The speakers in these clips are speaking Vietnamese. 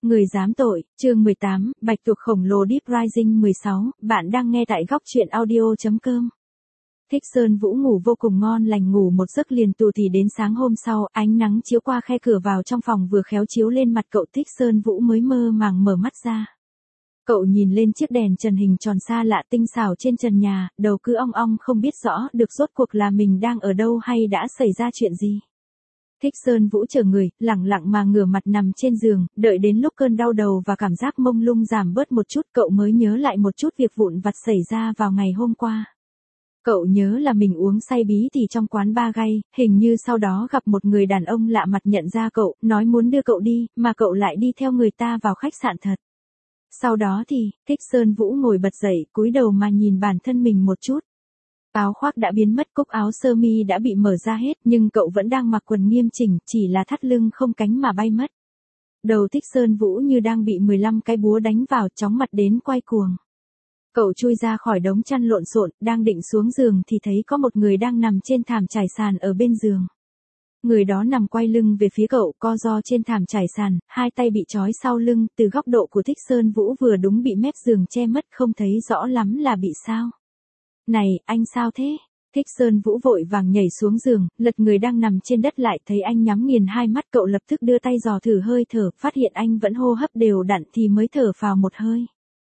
Người dám tội, chương 18, Bạch tuộc khổng lồ Deep Rising 16, bạn đang nghe tại góc truyện audio.com. Thích Sơn Vũ ngủ vô cùng ngon lành, ngủ một giấc liền tù thì đến sáng hôm sau, ánh nắng chiếu qua khe cửa vào trong phòng vừa khéo chiếu lên mặt cậu. Thích Sơn Vũ mới mơ màng mở mắt ra. Cậu nhìn lên chiếc đèn trần hình tròn xa lạ tinh xảo trên trần nhà, đầu cứ ong ong không biết rõ được rốt cuộc là mình đang ở đâu hay đã xảy ra chuyện gì. Thích Sơn Vũ chờ người, lẳng lặng mà ngửa mặt nằm trên giường, đợi đến lúc cơn đau đầu và cảm giác mông lung giảm bớt một chút, cậu mới nhớ lại một chút việc vụn vặt xảy ra vào ngày hôm qua. Cậu nhớ là mình uống say bí tỉ trong quán bar gay, hình như sau đó gặp một người đàn ông lạ mặt nhận ra cậu, nói muốn đưa cậu đi, mà cậu lại đi theo người ta vào khách sạn thật. Sau đó thì, Thích Sơn Vũ ngồi bật dậy, cúi đầu mà nhìn bản thân mình một chút. Áo khoác đã biến mất, cúc áo sơ mi đã bị mở ra hết, nhưng cậu vẫn đang mặc quần nghiêm chỉnh, chỉ là thắt lưng không cánh mà bay mất. Đầu Thích Sơn Vũ như đang bị 15 cái búa đánh vào, chóng mặt đến quay cuồng. Cậu chui ra khỏi đống chăn lộn xộn, đang định xuống giường thì thấy có một người đang nằm trên thảm trải sàn ở bên giường. Người đó nằm quay lưng về phía cậu, co ro trên thảm trải sàn, hai tay bị trói sau lưng, từ góc độ của Thích Sơn Vũ vừa đúng bị mép giường che mất, không thấy rõ lắm là bị sao. Này, anh sao thế? Thích Sơn Vũ vội vàng nhảy xuống giường, lật người đang nằm trên đất lại, thấy anh nhắm nghiền hai mắt, cậu lập tức đưa tay dò thử hơi thở, phát hiện anh vẫn hô hấp đều đặn thì mới thở phào một hơi.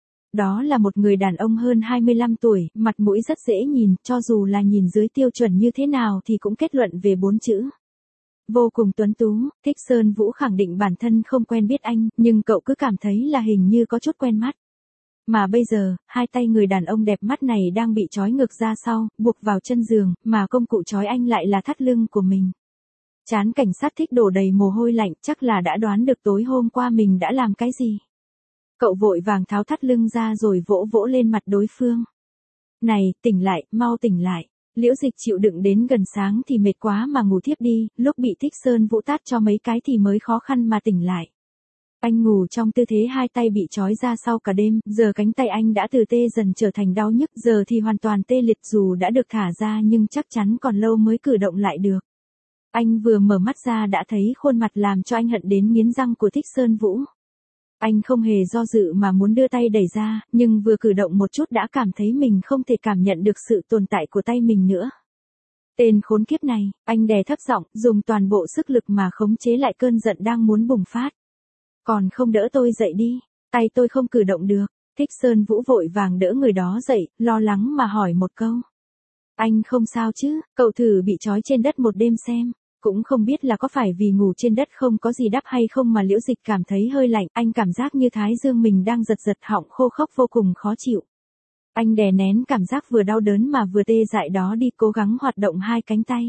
Đó là một người đàn ông hơn 25 tuổi, mặt mũi rất dễ nhìn, cho dù là nhìn dưới tiêu chuẩn như thế nào thì cũng kết luận về 4 chữ. Vô cùng tuấn tú. Thích Sơn Vũ khẳng định bản thân không quen biết anh, nhưng cậu cứ cảm thấy là hình như có chút quen mắt. Mà bây giờ, hai tay người đàn ông đẹp mắt này đang bị trói ngược ra sau, buộc vào chân giường, mà công cụ trói anh lại là thắt lưng của mình. Trán cảnh sát Thích đổ đầy mồ hôi lạnh, chắc là đã đoán được tối hôm qua mình đã làm cái gì. Cậu vội vàng tháo thắt lưng ra rồi vỗ vỗ lên mặt đối phương. Này, tỉnh lại, mau tỉnh lại. Liễu Dịch chịu đựng đến gần sáng thì mệt quá mà ngủ thiếp đi, lúc bị Thích Sơn Vũ tát cho mấy cái thì mới khó khăn mà tỉnh lại. Anh ngủ trong tư thế hai tay bị trói ra sau cả đêm, giờ cánh tay anh đã từ tê dần trở thành đau nhức, giờ thì hoàn toàn tê liệt, dù đã được thả ra nhưng chắc chắn còn lâu mới cử động lại được. Anh vừa mở mắt ra đã thấy khuôn mặt làm cho anh hận đến nghiến răng của Thích Sơn Vũ. Anh không hề do dự mà muốn đưa tay đẩy ra, nhưng vừa cử động một chút đã cảm thấy mình không thể cảm nhận được sự tồn tại của tay mình nữa. Tên khốn kiếp này, anh đè thấp giọng, dùng toàn bộ sức lực mà khống chế lại cơn giận đang muốn bùng phát. Còn không đỡ tôi dậy đi, tay tôi không cử động được. Thích Sơn Vũ vội vàng đỡ người đó dậy, lo lắng mà hỏi một câu. Anh không sao chứ? Cậu thử bị trói trên đất một đêm xem. Cũng không biết là có phải vì ngủ trên đất không có gì đắp hay không mà Liễu Dịch cảm thấy hơi lạnh, anh cảm giác như thái dương mình đang giật giật, họng khô khốc vô cùng khó chịu. Anh đè nén cảm giác vừa đau đớn mà vừa tê dại đó đi, cố gắng hoạt động hai cánh tay.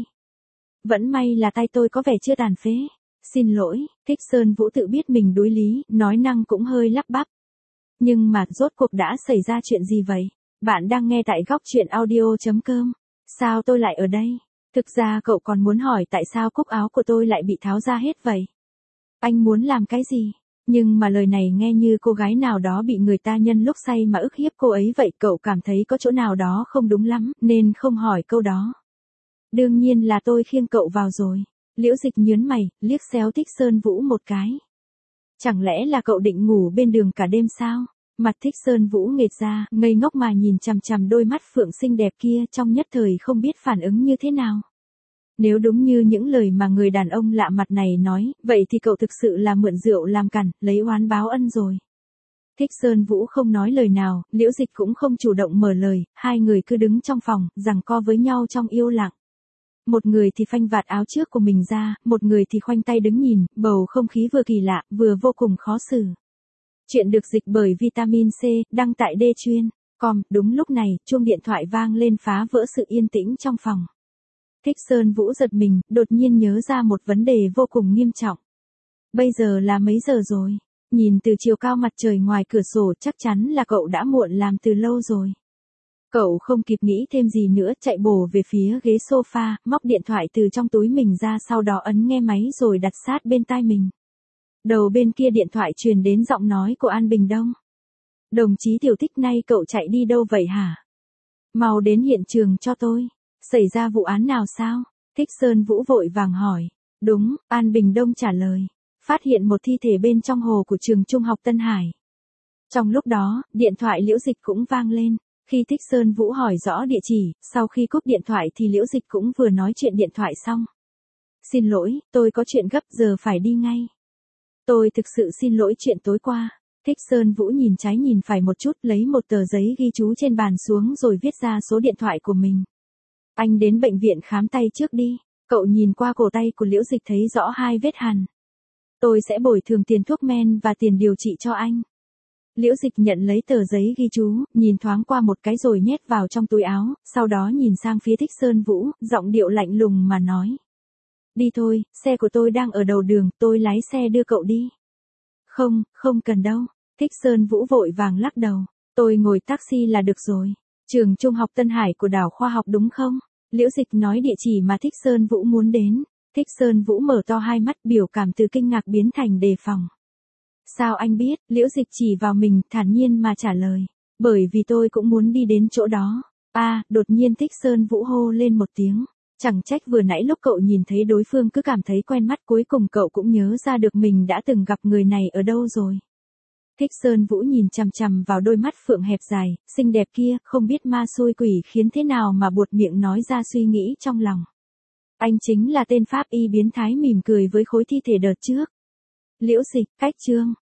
Vẫn may là tay tôi có vẻ chưa tàn phế. Xin lỗi. Thích Sơn Vũ tự biết mình đuối lý, nói năng cũng hơi lắp bắp. Nhưng mà rốt cuộc đã xảy ra chuyện gì vậy? Bạn đang nghe tại góc truyện audio.com. Sao tôi lại ở đây? Thực ra cậu còn muốn hỏi tại sao cúc áo của tôi lại bị tháo ra hết vậy? Anh muốn làm cái gì? Nhưng mà lời này nghe như cô gái nào đó bị người ta nhân lúc say mà ức hiếp cô ấy vậy, cậu cảm thấy có chỗ nào đó không đúng lắm, nên không hỏi câu đó. Đương nhiên là tôi khiêng cậu vào rồi. Liễu Dịch nhớn mày, liếc xéo Thích Sơn Vũ một cái. Chẳng lẽ là cậu định ngủ bên đường cả đêm sao? Mặt Thích Sơn Vũ nghệt ra, ngây ngốc mà nhìn chằm chằm đôi mắt phượng xinh đẹp kia, trong nhất thời không biết phản ứng như thế nào. Nếu đúng như những lời mà người đàn ông lạ mặt này nói, vậy thì cậu thực sự là mượn rượu làm cằn, lấy oán báo ân rồi. Thích Sơn Vũ không nói lời nào, Liễu Dịch cũng không chủ động mở lời, hai người cứ đứng trong phòng, giằng co với nhau trong yên lặng. Một người thì phanh vạt áo trước của mình ra, một người thì khoanh tay đứng nhìn, bầu không khí vừa kỳ lạ, vừa vô cùng khó xử. Chuyện được dịch bởi Vitamin C, đăng tại D-Chuyên.com. Đúng lúc này, chuông điện thoại vang lên phá vỡ sự yên tĩnh trong phòng. Thích Sơn Vũ giật mình, đột nhiên nhớ ra một vấn đề vô cùng nghiêm trọng. Bây giờ là mấy giờ rồi? Nhìn từ chiều cao mặt trời ngoài cửa sổ chắc chắn là cậu đã muộn làm từ lâu rồi. Cậu không kịp nghĩ thêm gì nữa, chạy bổ về phía ghế sofa, móc điện thoại từ trong túi mình ra, sau đó ấn nghe máy rồi đặt sát bên tai mình. Đầu bên kia điện thoại truyền đến giọng nói của An Bình Đông. Đồng chí Tiểu Thích, nay cậu chạy đi đâu vậy hả? Mau đến hiện trường cho tôi. Xảy ra vụ án nào sao? Thích Sơn Vũ vội vàng hỏi. Đúng, An Bình Đông trả lời. phát hiện một thi thể bên trong hồ của trường trung học Tân Hải. Trong lúc đó, điện thoại Liễu Dịch cũng vang lên. Khi Thích Sơn Vũ hỏi rõ địa chỉ, sau khi cúp điện thoại thì Liễu Dịch cũng vừa nói chuyện điện thoại xong. Xin lỗi, tôi có chuyện gấp giờ phải đi ngay. Tôi thực sự xin lỗi chuyện tối qua. Thích Sơn Vũ nhìn trái nhìn phải một chút, lấy một tờ giấy ghi chú trên bàn xuống rồi viết ra số điện thoại của mình. Anh đến bệnh viện khám tay trước đi. Cậu nhìn qua cổ tay của Liễu Dịch thấy rõ 2 vết hằn. Tôi sẽ bồi thường tiền thuốc men và tiền điều trị cho anh. Liễu Dịch nhận lấy tờ giấy ghi chú, nhìn thoáng qua một cái rồi nhét vào trong túi áo, sau đó nhìn sang phía Thích Sơn Vũ, giọng điệu lạnh lùng mà nói. Đi thôi, xe của tôi đang ở đầu đường, tôi lái xe đưa cậu đi. Không, không cần đâu. Thích Sơn Vũ vội vàng lắc đầu. Tôi ngồi taxi là được rồi. Trường Trung học Tân Hải của Đảo Khoa học đúng không? Liễu Dịch nói địa chỉ mà Thích Sơn Vũ muốn đến. Thích Sơn Vũ mở to hai mắt, biểu cảm từ kinh ngạc biến thành đề phòng. Sao anh biết? Liễu Dịch chỉ vào mình, thản nhiên mà trả lời. Bởi vì tôi cũng muốn đi đến chỗ đó. Đột nhiên Thích Sơn Vũ hô lên một tiếng. Chẳng trách vừa nãy lúc cậu nhìn thấy đối phương cứ cảm thấy quen mắt, cuối cùng cậu cũng nhớ ra được mình đã từng gặp người này ở đâu rồi. Thích Sơn Vũ nhìn chằm chằm vào đôi mắt phượng hẹp dài, xinh đẹp kia, không biết ma xui quỷ khiến thế nào mà buột miệng nói ra suy nghĩ trong lòng. Anh chính là tên pháp y biến thái mỉm cười với khối thi thể đợt trước. Liễu Dịch, cách chương.